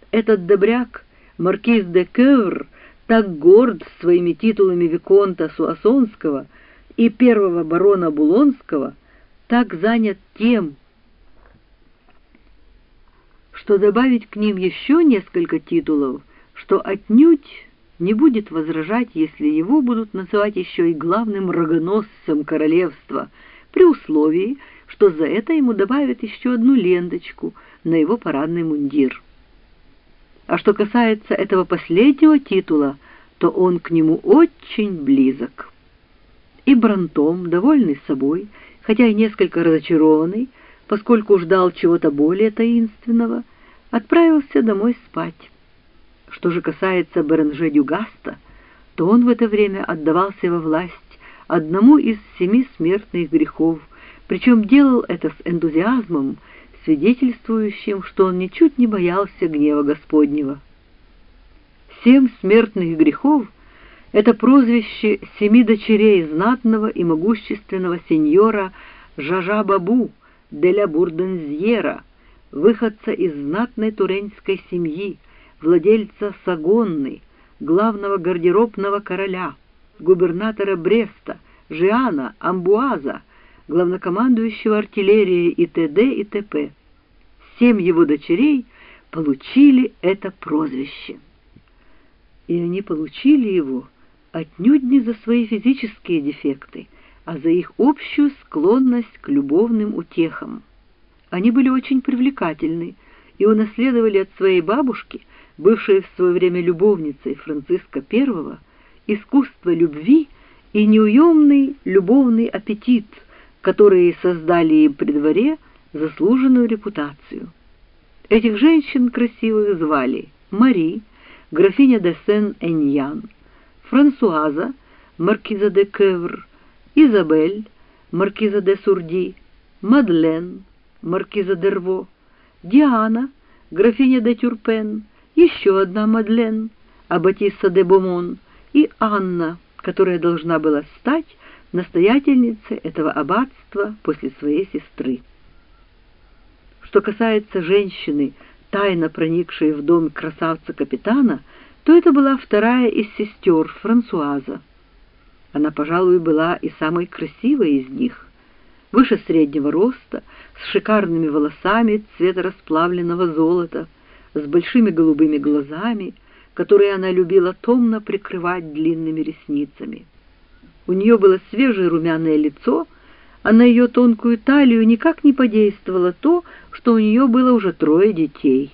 Этот добряк, маркиз де Кевр, так горд своими титулами виконта Суассонского и первого барона Булонского, так занят тем, что добавить к ним еще несколько титулов, что отнюдь не будет возражать, если его будут называть еще и главным рогоносцем королевства, при условии, что за это ему добавят еще одну ленточку на его парадный мундир. А что касается этого последнего титула, то он к нему очень близок. И Брантом, довольный собой, хотя и несколько разочарованный, поскольку ждал чего-то более таинственного, отправился домой спать. Что же касается Беренже-Дюгаста, то он в это время отдавался во власть одному из 7 смертных грехов, причем делал это с энтузиазмом, свидетельствующим, что он ничуть не боялся гнева Господнего. 7 смертных грехов — это прозвище 7 дочерей знатного и могущественного сеньора Жажа-Бабу де ля Бурдензьера, выходца из знатной туренской семьи, владельца Сагонны, главного гардеробного короля, губернатора Бреста, Жиана, Амбуаза, главнокомандующего артиллерией и т.д. и т.п. 7 его дочерей получили это прозвище. И они получили его отнюдь не за свои физические дефекты, а за их общую склонность к любовным утехам. Они были очень привлекательны и унаследовали от своей бабушки, бывшей в свое время любовницей Франциска I, искусство любви и неуемный любовный аппетит, которые создали им при дворе заслуженную репутацию. Этих женщин красивых звали Мари, графиня де Сен-Эньян, Франсуаза, маркиза де Кевр, Изабель, маркиза де Сурди, Мадлен, маркиза де Рво, Диана, графиня де Тюрпен, еще одна Мадлен, аббатисса де Бомон, и Анна, которая должна была стать настоятельницей этого аббатства после своей сестры. Что касается женщины, тайно проникшей в дом красавца-капитана, то это была вторая из сестер, Франсуаза. Она, пожалуй, была и самой красивой из них, выше среднего роста, с шикарными волосами цвета расплавленного золота, с большими голубыми глазами, которые она любила томно прикрывать длинными ресницами. У нее было свежее румяное лицо, а на ее тонкую талию никак не подействовало то, что у нее было уже 3 детей.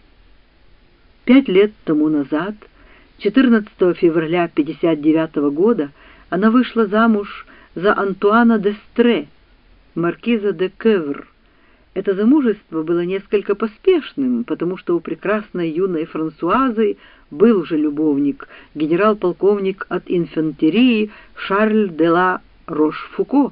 5 лет тому назад, 14 февраля 1959 года, она вышла замуж за Антуана де Стре, маркиза де Кевр. Это замужество было несколько поспешным, потому что у прекрасной юной Франсуазы был уже любовник, генерал-полковник от инфантерии Шарль де ла Рошфуко,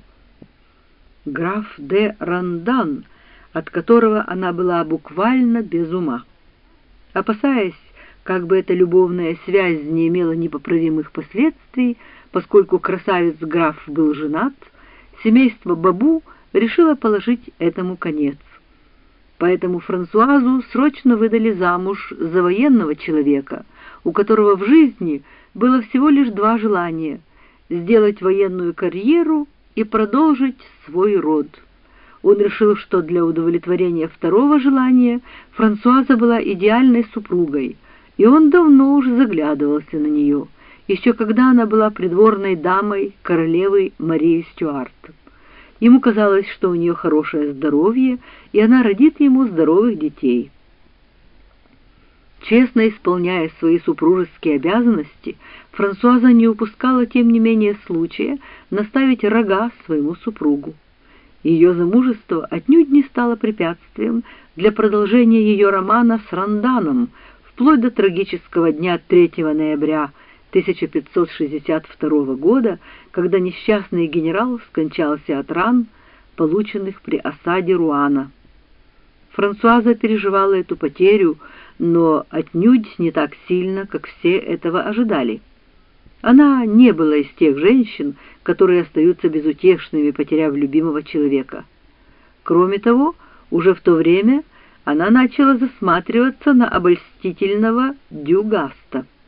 граф де Рандан, от которого она была буквально без ума. Опасаясь, как бы эта любовная связь не имела непоправимых последствий, поскольку красавец-граф был женат, семейство Бабу решило положить этому конец. Поэтому Франсуазу срочно выдали замуж за военного человека, у которого в жизни было всего лишь 2 желания — сделать военную карьеру и продолжить свой род. Он решил, что для удовлетворения второго желания Франсуаза была идеальной супругой, и он давно уже заглядывался на нее, еще когда она была придворной дамой королевы Марии Стюарт. Ему казалось, что у нее хорошее здоровье, и она родит ему здоровых детей. Честно исполняя свои супружеские обязанности, Франсуаза не упускала, тем не менее, случая наставить рога своему супругу. Ее замужество отнюдь не стало препятствием для продолжения ее романа с Ранданом, вплоть до трагического дня 3 ноября 1562 года, когда несчастный генерал скончался от ран, полученных при осаде Руана. Франсуаза переживала эту потерю, но отнюдь не так сильно, как все этого ожидали. Она не была из тех женщин, которые остаются безутешными, потеряв любимого человека. Кроме того, уже в то время она начала засматриваться на обольстительного Дюгаста.